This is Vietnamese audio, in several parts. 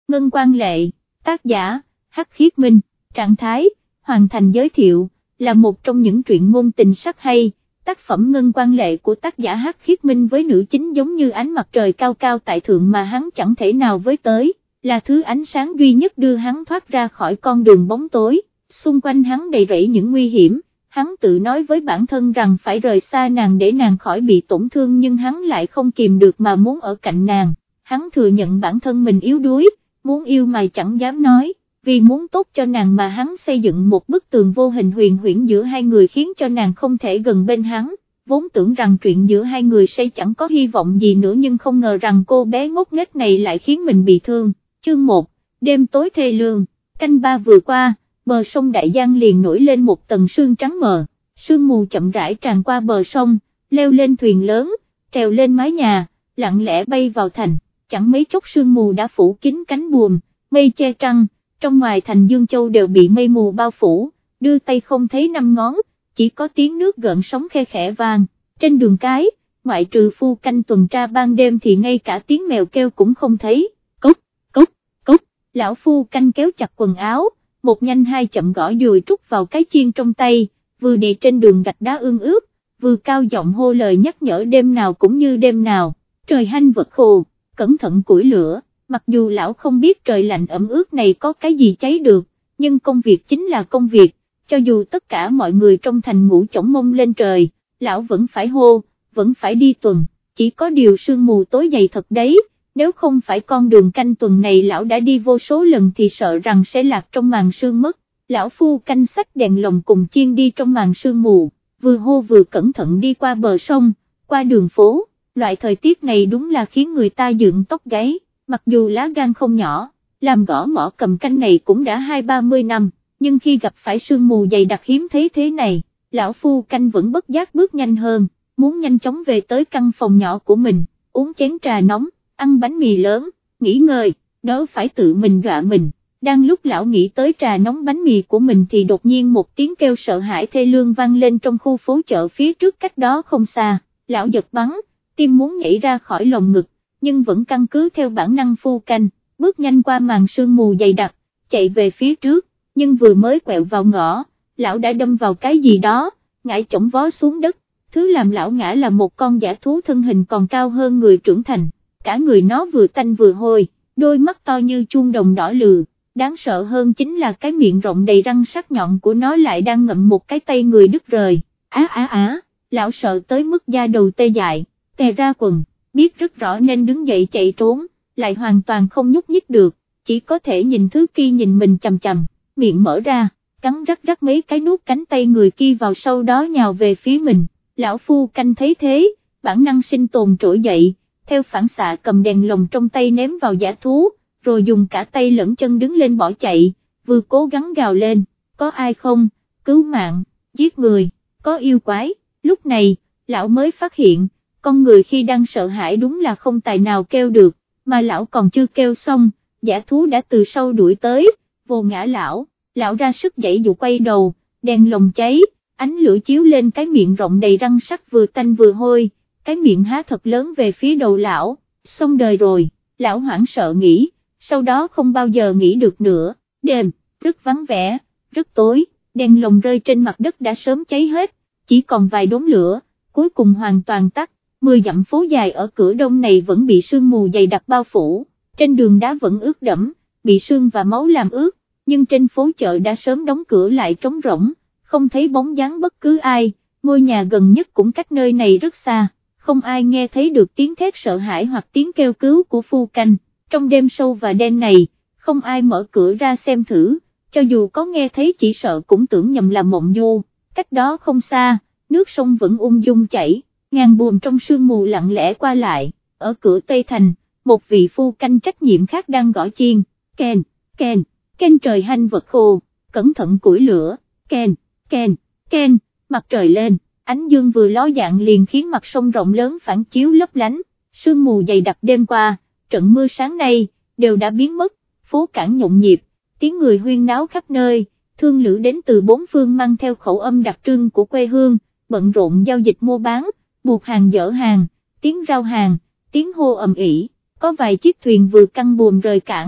Ngân Quan Lệ, tác giả, Hắc Khiết Minh, trạng thái, hoàn thành giới thiệu, là một trong những truyện ngôn tình sắc hay. Tác phẩm Ngân Quan Lệ của tác giả Hắc Khiết Minh với nữ chính giống như ánh mặt trời cao cao tại thượng mà hắn chẳng thể nào với tới, là thứ ánh sáng duy nhất đưa hắn thoát ra khỏi con đường bóng tối, xung quanh hắn đầy rẫy những nguy hiểm, hắn tự nói với bản thân rằng phải rời xa nàng để nàng khỏi bị tổn thương nhưng hắn lại không kìm được mà muốn ở cạnh nàng, hắn thừa nhận bản thân mình yếu đuối, muốn yêu mà chẳng dám nói, vì muốn tốt cho nàng mà hắn xây dựng một bức tường vô hình huyền huyễn giữa hai người khiến cho nàng không thể gần bên hắn, vốn tưởng rằng chuyện giữa hai người sẽ chẳng có hy vọng gì nữa nhưng không ngờ rằng cô bé ngốc nghếch này lại khiến mình bị thương. Chương 1, đêm tối thê lương, canh 3 vừa qua, bờ sông Đại Giang liền nổi lên một tầng sương trắng mờ, sương mù chậm rãi tràn qua bờ sông, leo lên thuyền lớn, trèo lên mái nhà, lặng lẽ bay vào thành, chẳng mấy chốc sương mù đã phủ kín cánh buồm, mây che trăng, trong ngoài thành Dương Châu đều bị mây mù bao phủ, đưa tay không thấy năm ngón, chỉ có tiếng nước gợn sóng khe khẽ vang, trên đường cái, ngoại trừ phu canh tuần tra ban đêm thì ngay cả tiếng mèo kêu cũng không thấy. Lão phu canh kéo chặt quần áo, một nhanh hai chậm gõ dùi trúc vào cái chiên trong tay, vừa đi trên đường gạch đá ương ướt, vừa cao giọng hô lời nhắc nhở đêm nào cũng như đêm nào, trời hanh vật khô, cẩn thận củi lửa, mặc dù lão không biết trời lạnh ẩm ướt này có cái gì cháy được, nhưng công việc chính là công việc, cho dù tất cả mọi người trong thành ngủ chổng mông lên trời, lão vẫn phải hô, vẫn phải đi tuần, chỉ có điều sương mù tối dày thật đấy. Nếu không phải con đường canh tuần này lão đã đi vô số lần thì sợ rằng sẽ lạc trong màn sương mất, lão phu canh xách đèn lồng cùng chiên đi trong màn sương mù, vừa hô vừa cẩn thận đi qua bờ sông, qua đường phố, loại thời tiết này đúng là khiến người ta dựng tóc gáy, mặc dù lá gan không nhỏ, làm gõ mỏ cầm canh này cũng đã 20-30 năm, nhưng khi gặp phải sương mù dày đặc hiếm thấy thế này, lão phu canh vẫn bất giác bước nhanh hơn, muốn nhanh chóng về tới căn phòng nhỏ của mình, uống chén trà nóng, ăn bánh mì lớn, nghỉ ngơi, đỡ phải tự mình dọa mình. Đang lúc lão nghĩ tới trà nóng bánh mì của mình thì đột nhiên một tiếng kêu sợ hãi thê lương vang lên trong khu phố chợ phía trước cách đó không xa, lão giật bắn, tim muốn nhảy ra khỏi lồng ngực, nhưng vẫn căn cứ theo bản năng phu canh, bước nhanh qua màn sương mù dày đặc, chạy về phía trước, nhưng vừa mới quẹo vào ngõ, lão đã đâm vào cái gì đó, ngã chổng vó xuống đất, thứ làm lão ngã là một con dã thú thân hình còn cao hơn người trưởng thành. Cả người nó vừa tanh vừa hôi, đôi mắt to như chuông đồng đỏ lừ, đáng sợ hơn chính là cái miệng rộng đầy răng sắc nhọn của nó lại đang ngậm một cái tay người đứt rời, lão sợ tới mức da đầu tê dại, tè ra quần, biết rất rõ nên đứng dậy chạy trốn, lại hoàn toàn không nhúc nhích được, chỉ có thể nhìn thứ kia nhìn mình chằm chằm, miệng mở ra, cắn rắc mấy cái nuốt cánh tay người kia vào sau đó nhào về phía mình, lão phu canh thấy thế, bản năng sinh tồn trỗi dậy. Theo phản xạ cầm đèn lồng trong tay ném vào dã thú, rồi dùng cả tay lẫn chân đứng lên bỏ chạy, vừa cố gắng gào lên, có ai không, cứu mạng, giết người, có yêu quái, lúc này, lão mới phát hiện, con người khi đang sợ hãi đúng là không tài nào kêu được, mà lão còn chưa kêu xong, dã thú đã từ sau đuổi tới, vồ ngã lão ra sức giãy dụ quay đầu, đèn lồng cháy, ánh lửa chiếu lên cái miệng rộng đầy răng sắc vừa tanh vừa hôi. Cái miệng há thật lớn về phía đầu lão, xong đời rồi, lão hoảng sợ nghĩ, sau đó không bao giờ nghĩ được nữa, đêm, rất vắng vẻ, rất tối, đèn lồng rơi trên mặt đất đã sớm cháy hết, chỉ còn vài đốm lửa, cuối cùng hoàn toàn tắt, 10 dặm phố dài ở cửa đông này vẫn bị sương mù dày đặc bao phủ, trên đường đá vẫn ướt đẫm, bị sương và máu làm ướt, nhưng trên phố chợ đã sớm đóng cửa lại trống rỗng, không thấy bóng dáng bất cứ ai, ngôi nhà gần nhất cũng cách nơi này rất xa. Không ai nghe thấy được tiếng thét sợ hãi hoặc tiếng kêu cứu của phu canh, trong đêm sâu và đen này, không ai mở cửa ra xem thử, cho dù có nghe thấy chỉ sợ cũng tưởng nhầm là mộng du, cách đó không xa, nước sông vẫn ung dung chảy, ngàn buồm trong sương mù lặng lẽ qua lại, ở cửa Tây Thành, một vị phu canh trách nhiệm khác đang gõ chiên, kèn, kèn, kèn trời hanh vật khô, cẩn thận củi lửa, kèn, kèn, kèn, mặt trời lên. Ánh dương vừa ló dạng liền khiến mặt sông rộng lớn phản chiếu lấp lánh, sương mù dày đặc đêm qua, trận mưa sáng nay, đều đã biến mất, phố cảng nhộn nhịp, tiếng người huyên náo khắp nơi, thương lữ đến từ bốn phương mang theo khẩu âm đặc trưng của quê hương, bận rộn giao dịch mua bán, buộc hàng dỡ hàng, tiếng rao hàng, tiếng hô ầm ĩ, có vài chiếc thuyền vừa căng buồm rời cảng,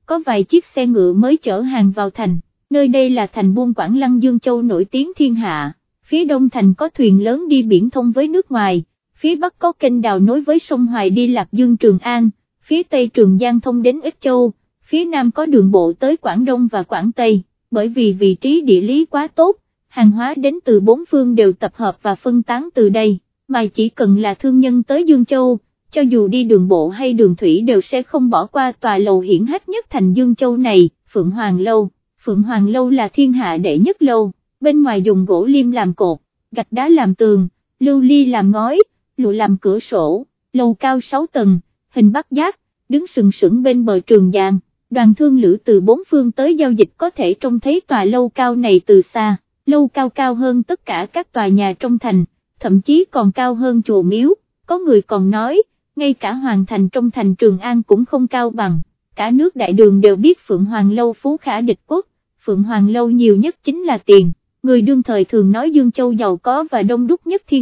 có vài chiếc xe ngựa mới chở hàng vào thành, nơi đây là thành buôn Quảng Lăng Dương Châu nổi tiếng thiên hạ, phía đông thành có thuyền lớn đi biển thông với nước ngoài, phía bắc có kênh đào nối với sông Hoài đi Lạc Dương Trường An, phía tây Trường Giang thông đến Ích Châu, phía nam có đường bộ tới Quảng Đông và Quảng Tây, bởi vì vị trí địa lý quá tốt, hàng hóa đến từ bốn phương đều tập hợp và phân tán từ đây, mà chỉ cần là thương nhân tới Dương Châu, cho dù đi đường bộ hay đường thủy đều sẽ không bỏ qua tòa lầu hiển hách nhất thành Dương Châu này, Phượng Hoàng Lâu. Phượng Hoàng Lâu là thiên hạ đệ nhất lâu, bên ngoài dùng gỗ liêm làm cột, gạch đá làm tường, lưu ly làm ngói, lụa làm cửa sổ, lầu cao 6 tầng, hình bát giác, đứng sừng sững bên bờ Trường Giang, đoàn thương lữ từ bốn phương tới giao dịch có thể trông thấy tòa lâu cao này từ xa, lâu cao cao hơn tất cả các tòa nhà trong thành, thậm chí còn cao hơn chùa miếu, có người còn nói, ngay cả hoàng thành trong thành Trường An cũng không cao bằng, cả nước đại đường đều biết Phượng Hoàng Lâu phú khả địch quốc, Phượng Hoàng Lâu nhiều nhất chính là tiền, người đương thời thường nói Dương Châu giàu có và đông đúc nhất thiên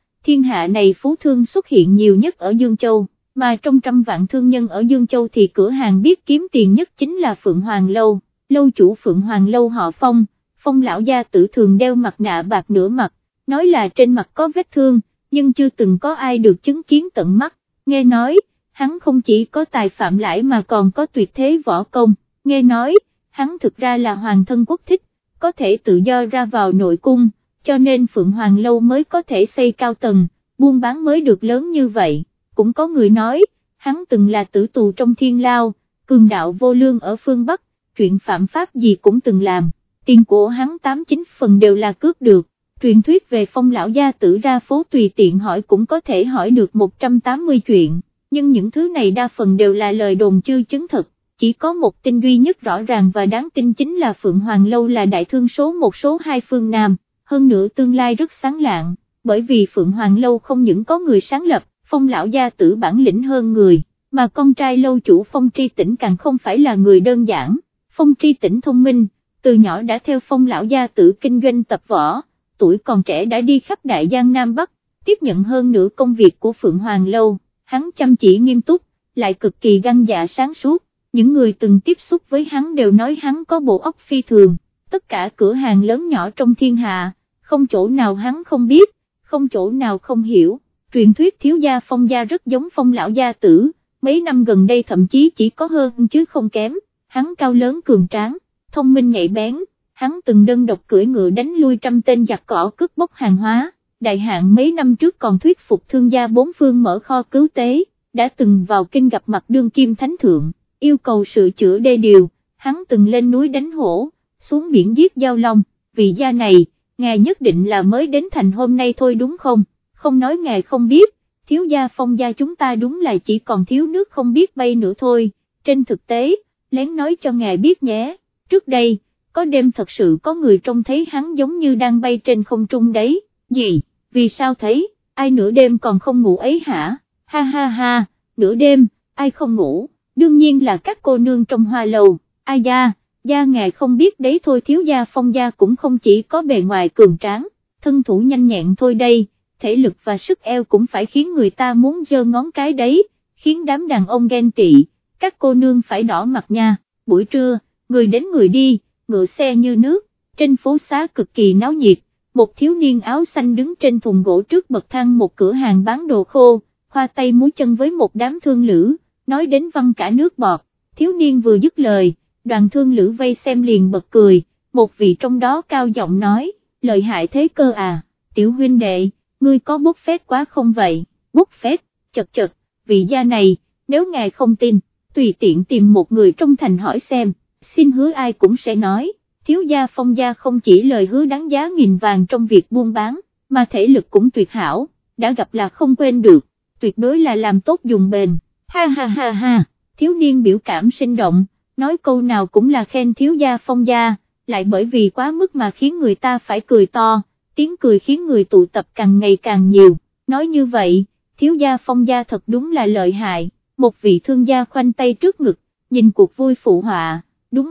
hạ này phú thương xuất hiện nhiều nhất ở Dương Châu, mà trong trăm vạn thương nhân ở Dương Châu thì cửa hàng biết kiếm tiền nhất chính là Phượng Hoàng Lâu, lâu chủ Phượng Hoàng Lâu họ Phong, Phong lão gia tử thường đeo mặt nạ bạc nửa mặt, nói là trên mặt có vết thương, nhưng chưa từng có ai được chứng kiến tận mắt, nghe nói, hắn không chỉ có tài phạm lãi mà còn có tuyệt thế võ công, nghe nói, hắn thực ra là hoàng thân quốc thích, có thể tự do ra vào nội cung, cho nên Phượng Hoàng Lâu mới có thể xây cao tầng, buôn bán mới được lớn như vậy, cũng có người nói, hắn từng là tử tù trong thiên lao, cường đạo vô lương ở phương Bắc, chuyện phạm pháp gì cũng từng làm, tiền của hắn 89 phần đều là cướp được, truyền thuyết về Phong lão gia tử ra phố tùy tiện hỏi cũng có thể hỏi được 180 chuyện, nhưng những thứ này đa phần đều là lời đồn chưa chứng thực. Chỉ có một tin duy nhất rõ ràng và đáng tin chính là Phượng Hoàng Lâu là đại thương số 1 số 2 phương Nam, hơn nữa tương lai rất sáng lạng, bởi vì Phượng Hoàng Lâu không những có người sáng lập, Phong lão gia tử bản lĩnh hơn người, mà con trai lâu chủ Phong Tri Tĩnh càng không phải là người đơn giản, Phong Tri Tĩnh thông minh, từ nhỏ đã theo Phong lão gia tử kinh doanh tập võ, tuổi còn trẻ đã đi khắp Đại Giang Nam Bắc, tiếp nhận hơn nửa công việc của Phượng Hoàng Lâu, hắn chăm chỉ nghiêm túc, lại cực kỳ gan dạ sáng suốt. Những người từng tiếp xúc với hắn đều nói hắn có bộ óc phi thường, tất cả cửa hàng lớn nhỏ trong thiên hạ, không chỗ nào hắn không biết, không chỗ nào không hiểu, truyền thuyết thiếu gia Phong gia rất giống Phong lão gia tử, mấy năm gần đây thậm chí chỉ có hơn chứ không kém, hắn cao lớn cường tráng, thông minh nhạy bén, hắn từng đơn độc cưỡi ngựa đánh lui trăm tên giặc cỏ cướp bóc hàng hóa, đại hạn mấy năm trước còn thuyết phục thương gia bốn phương mở kho cứu tế, đã từng vào kinh gặp mặt đương kim thánh thượng. Yêu cầu sửa chữa đê điều, hắn từng lên núi đánh hổ, xuống biển giết giao long, vị gia này, ngài nhất định là mới đến thành hôm nay thôi đúng không, không nói ngài không biết, thiếu gia Phong gia chúng ta đúng là chỉ còn thiếu nước không biết bay nữa thôi, trên thực tế, lén nói cho ngài biết nhé, trước đây, có đêm thật sự có người trông thấy hắn giống như đang bay trên không trung đấy, gì, vì sao thấy, ai nửa đêm còn không ngủ ấy hả, ha ha ha, nửa đêm, ai không ngủ. Đương nhiên là các cô nương trong hoa lầu, ai gia ngài không biết đấy thôi thiếu gia Phong gia cũng không chỉ có bề ngoài cường tráng, thân thủ nhanh nhẹn thôi đây, thể lực và sức eo cũng phải khiến người ta muốn giơ ngón cái đấy, khiến đám đàn ông ghen tị, các cô nương phải đỏ mặt nha, buổi trưa, người đến người đi, ngựa xe như nước, trên phố xá cực kỳ náo nhiệt, một thiếu niên áo xanh đứng trên thùng gỗ trước bậc thang một cửa hàng bán đồ khô, khoa tay múa chân với một đám thương lữ. Nói đến văng cả nước bọt, thiếu niên vừa dứt lời, đoàn thương lữ vây xem liền bật cười, một vị trong đó cao giọng nói, lợi hại thế cơ à, tiểu huynh đệ, ngươi có bốc phét quá không vậy, bốc phét, chật, vị gia này, nếu ngài không tin, tùy tiện tìm một người trong thành hỏi xem, xin hứa ai cũng sẽ nói, thiếu gia Phong gia không chỉ lời hứa đáng giá nghìn vàng trong việc buôn bán, mà thể lực cũng tuyệt hảo, đã gặp là không quên được, tuyệt đối là làm tốt dùng bền. Ha ha ha ha, thiếu niên biểu cảm sinh động, nói câu nào cũng là khen thiếu gia Phong gia, lại bởi vì quá mức mà khiến người ta phải cười to, tiếng cười khiến người tụ tập càng ngày càng nhiều, nói như vậy, thiếu gia Phong gia thật đúng là lợi hại, một vị thương gia khoanh tay trước ngực, nhìn cuộc vui phụ họa, đúng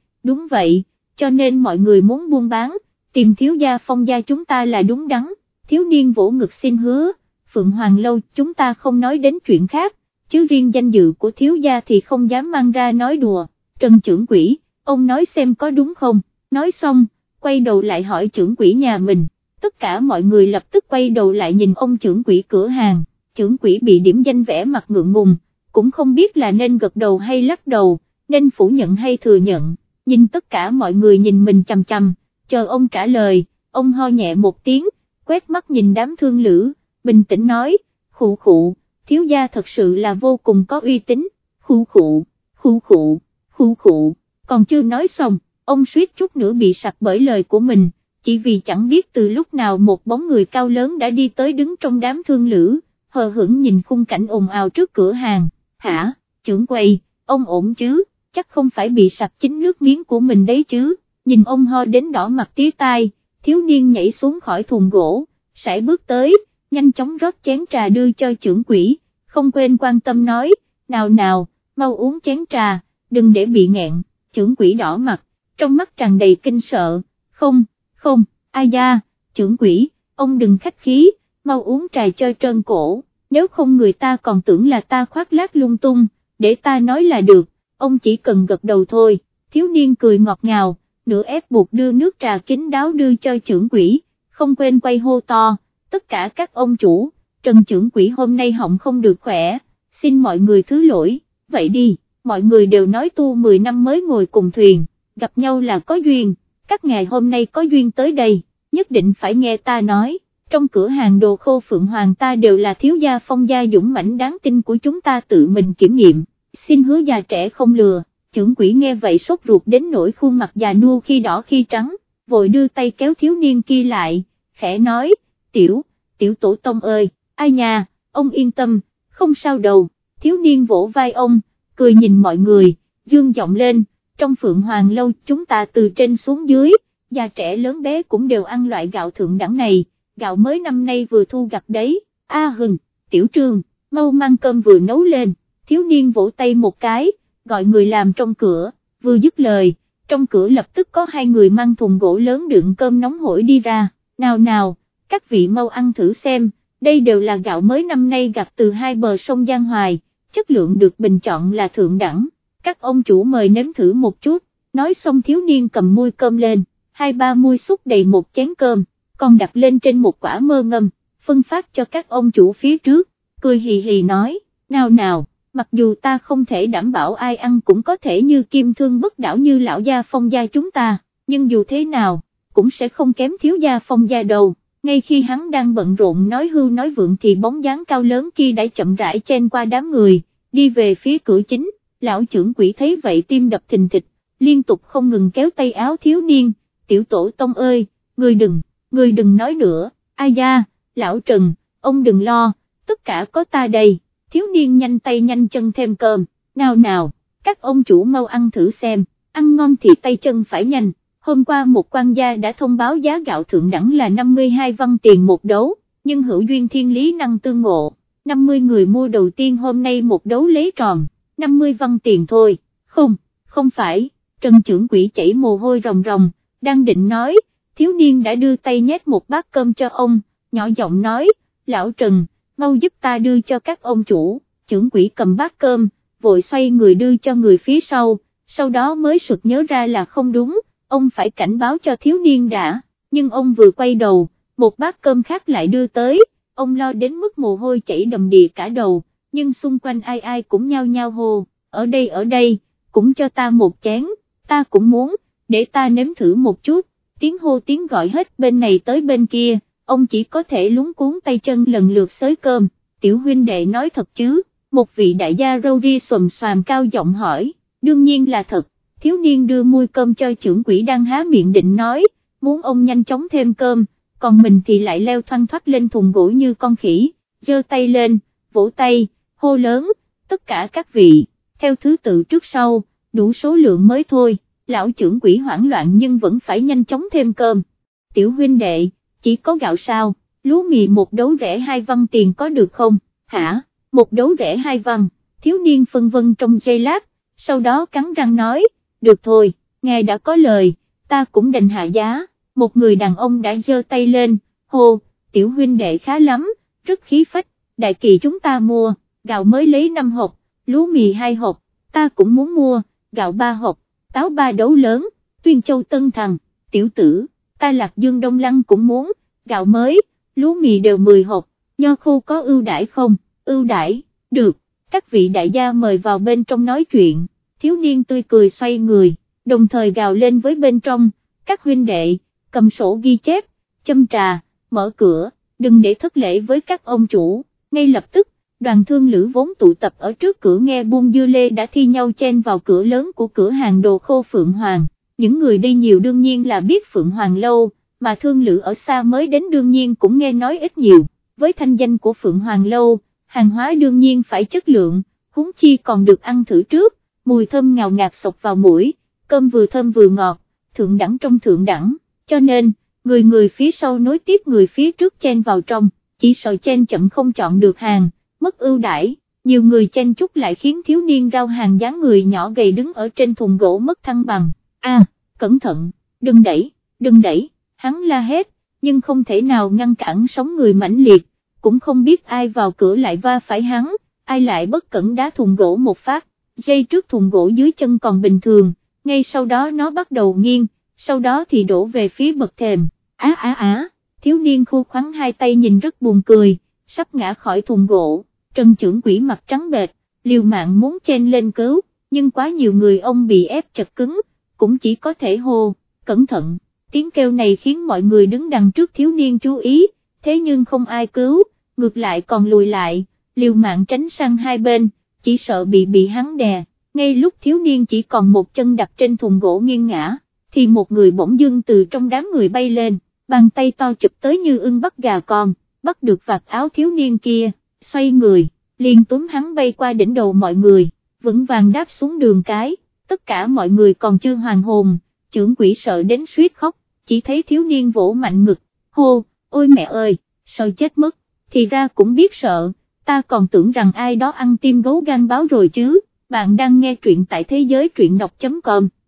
vậy, cho nên mọi người muốn buôn bán, tìm thiếu gia Phong gia chúng ta là đúng đắn, thiếu niên vỗ ngực xin hứa, Phượng Hoàng Lâu chúng ta không nói đến chuyện khác, chứ riêng danh dự của thiếu gia thì không dám mang ra nói đùa, Trần trưởng quỹ, ông nói xem có đúng không, nói xong, quay đầu lại hỏi trưởng quỹ nhà mình, tất cả mọi người lập tức quay đầu lại nhìn ông trưởng quỹ cửa hàng, trưởng quỹ bị điểm danh vẻ mặt ngượng ngùng, cũng không biết là nên gật đầu hay lắc đầu, nên phủ nhận hay thừa nhận, nhìn tất cả mọi người nhìn mình chằm chằm, chờ ông trả lời, ông ho nhẹ một tiếng, quét mắt nhìn đám thương lữ, bình tĩnh nói, khụ khụ, thiếu gia thật sự là vô cùng có uy tín, khụ khụ, khụ khụ, khụ khụ, còn chưa nói xong, ông suýt chút nữa bị sặc bởi lời của mình, chỉ vì chẳng biết từ lúc nào một bóng người cao lớn đã đi tới đứng trong đám thương lữ, hờ hững nhìn khung cảnh ồn ào trước cửa hàng, hả, trưởng quầy, ông ổn chứ, chắc không phải bị sặc chính nước miếng của mình đấy chứ, nhìn ông ho đến đỏ mặt tía tai, thiếu niên nhảy xuống khỏi thùng gỗ, sải bước tới, nhanh chóng rót chén trà đưa cho trưởng quỹ, không quên quan tâm nói, nào nào, mau uống chén trà, đừng để bị nghẹn, trưởng quỹ đỏ mặt, trong mắt tràn đầy kinh sợ, không, ai da, trưởng quỹ, ông đừng khách khí, mau uống trà cho trơn cổ, nếu không người ta còn tưởng là ta khoác lác lung tung, để ta nói là được, ông chỉ cần gật đầu thôi, thiếu niên cười ngọt ngào, nửa ép buộc đưa nước trà kín đáo đưa cho trưởng quỹ, không quên quay hô to, tất cả các ông chủ, Trần trưởng quỹ hôm nay họng không được khỏe, xin mọi người thứ lỗi, vậy đi, mọi người đều nói tu 10 năm mới ngồi cùng thuyền, gặp nhau là có duyên, các ngài hôm nay có duyên tới đây, nhất định phải nghe ta nói, trong cửa hàng đồ khô Phượng Hoàng ta đều là thiếu gia Phong gia dũng mãnh đáng tin của chúng ta tự mình kiểm nghiệm, xin hứa già trẻ không lừa. Trưởng quỹ nghe vậy sốt ruột đến nỗi khuôn mặt già nua khi đỏ khi trắng, vội đưa tay kéo thiếu niên kia lại, khẽ nói, tiểu tổ tông ơi, ai nha, ông yên tâm, không sao đâu, thiếu niên vỗ vai ông, cười nhìn mọi người, dương giọng lên, trong Phượng Hoàng lâu chúng ta từ trên xuống dưới, già trẻ lớn bé cũng đều ăn loại gạo thượng đẳng này, gạo mới năm nay vừa thu gặt đấy, Hừng, Tiểu Trương, mau mang cơm vừa nấu lên, thiếu niên vỗ tay một cái, gọi người làm trong cửa, vừa dứt lời, trong cửa lập tức có hai người mang thùng gỗ lớn đựng cơm nóng hổi đi ra, nào, các vị mau ăn thử xem, đây đều là gạo mới năm nay gặt từ hai bờ sông Giang Hoài, chất lượng được bình chọn là thượng đẳng, các ông chủ mời nếm thử một chút, nói xong thiếu niên cầm muôi cơm lên, 2-3 muôi xúc đầy một chén cơm, còn đặt lên trên một quả mơ ngâm, phân phát cho các ông chủ phía trước, cười hì hì nói, nào, mặc dù ta không thể đảm bảo ai ăn cũng có thể như kim thương bất đảo như lão gia Phong gia chúng ta, nhưng dù thế nào, cũng sẽ không kém thiếu gia Phong gia đâu. Ngay khi hắn đang bận rộn nói hưu nói vượng thì bóng dáng cao lớn kia đã chậm rãi chen qua đám người, đi về phía cửa chính, lão trưởng quỹ thấy vậy tim đập thình thịch, liên tục không ngừng kéo tay áo thiếu niên, tiểu tổ tông ơi, người đừng nói nữa, ai da, lão Trần, ông đừng lo, tất cả có ta đây, thiếu niên nhanh tay nhanh chân thêm cơm, nào, các ông chủ mau ăn thử xem, ăn ngon thì tay chân phải nhanh. Hôm qua một quan gia đã thông báo giá gạo thượng đẳng là 52 văn tiền một đấu, nhưng hữu duyên thiên lý năng tương ngộ, 50 người mua đầu tiên hôm nay một đấu lấy tròn, 50 văn tiền thôi, không phải, Trần trưởng quỹ chảy mồ hôi ròng ròng, đang định nói, thiếu niên đã đưa tay nhét một bát cơm cho ông, nhỏ giọng nói, lão Trần, mau giúp ta đưa cho các ông chủ, trưởng quỹ cầm bát cơm, vội xoay người đưa cho người phía sau đó mới sực nhớ ra là không đúng. Ông phải cảnh báo cho thiếu niên đã, nhưng ông vừa quay đầu, một bát cơm khác lại đưa tới, ông lo đến mức mồ hôi chảy đầm đìa cả đầu, nhưng xung quanh ai cũng nhao nhao hô, ở đây, cũng cho ta một chén, ta cũng muốn, để ta nếm thử một chút, tiếng hô tiếng gọi hết bên này tới bên kia, ông chỉ có thể lúng cuốn tay chân lần lượt xới cơm, tiểu huynh đệ nói thật chứ, một vị đại gia râu ria xồm xoàm cao giọng hỏi, đương nhiên là thật. Thiếu niên đưa muôi cơm cho trưởng quỹ đang há miệng định nói, muốn ông nhanh chóng thêm cơm, còn mình thì lại leo thoăn thoắt lên thùng gỗ như con khỉ, giơ tay lên, vỗ tay, hô lớn, tất cả các vị, theo thứ tự trước sau, đủ số lượng mới thôi, lão trưởng quỹ hoảng loạn nhưng vẫn phải nhanh chóng thêm cơm. Tiểu huynh đệ, chỉ có gạo sao, lúa mì một đấu rẻ 2 văn tiền có được không, hả, một đấu rẻ 2 văn, thiếu niên phân vân trong giây lát, sau đó cắn răng nói, được thôi, ngài đã có lời, ta cũng đành hạ giá, một người đàn ông đã giơ tay lên, hô, tiểu huynh đệ khá lắm, rất khí phách, đại kỳ chúng ta mua, gạo mới lấy 5 hộp, lúa mì 2 hộp, ta cũng muốn mua, gạo 3 hộp, táo 3 đấu lớn, Tuyên Châu Tân Thằng, tiểu tử, ta Lạc Dương Đông Lăng cũng muốn, gạo mới, lúa mì đều 10 hộp, nho khô có ưu đãi không, ưu đãi, được, các vị đại gia mời vào bên trong nói chuyện, thiếu niên tươi cười xoay người, đồng thời gào lên với bên trong, các huynh đệ, cầm sổ ghi chép, châm trà, mở cửa, đừng để thất lễ với các ông chủ, ngay lập tức, đoàn thương lữ vốn tụ tập ở trước cửa nghe buôn dưa lê đã thi nhau chen vào cửa lớn của cửa hàng đồ khô Phượng Hoàng, những người đi nhiều đương nhiên là biết Phượng Hoàng lâu, mà thương lữ ở xa mới đến đương nhiên cũng nghe nói ít nhiều, với thanh danh của Phượng Hoàng lâu, hàng hóa đương nhiên phải chất lượng, huống chi còn được ăn thử trước, mùi thơm ngào ngạt xộc vào mũi, cơm vừa thơm vừa ngọt, thượng đẳng trong thượng đẳng, cho nên, người phía sau nối tiếp người phía trước chen vào trong, chỉ sợ chen chậm không chọn được hàng, mất ưu đãi, nhiều người chen chúc lại khiến thiếu niên rao hàng dáng người nhỏ gầy đứng ở trên thùng gỗ mất thăng bằng, cẩn thận, đừng đẩy, hắn la hét, nhưng không thể nào ngăn cản sóng người mãnh liệt, cũng không biết ai vào cửa lại va phải hắn, ai lại bất cẩn đá thùng gỗ một phát, dây trước thùng gỗ dưới chân còn bình thường, ngay sau đó nó bắt đầu nghiêng, sau đó thì đổ về phía bậc thềm, thiếu niên khô khoắn hai tay nhìn rất buồn cười, sắp ngã khỏi thùng gỗ, Trần trưởng quỹ mặt trắng bệch, liều mạng muốn chen lên cứu, nhưng quá nhiều người ông bị ép chật cứng, cũng chỉ có thể hô, cẩn thận, tiếng kêu này khiến mọi người đứng đằng trước thiếu niên chú ý, thế nhưng không ai cứu, ngược lại còn lùi lại, liều mạng tránh sang hai bên, chỉ sợ bị hắn đè, ngay lúc thiếu niên chỉ còn một chân đặt trên thùng gỗ nghiêng ngã, thì một người bỗng dưng từ trong đám người bay lên, bàn tay to chụp tới như ưng bắt gà con, bắt được vạt áo thiếu niên kia, xoay người, liền túm hắn bay qua đỉnh đầu mọi người, vững vàng đáp xuống đường cái, tất cả mọi người còn chưa hoàn hồn, trưởng quỹ sợ đến suýt khóc, chỉ thấy thiếu niên vỗ mạnh ngực, hô, ôi mẹ ơi, sợ chết mất, thì ra cũng biết sợ, ta còn tưởng rằng ai đó ăn tim gấu gan báo rồi chứ, bạn đang nghe truyện tại thế giới truyện đọc.com.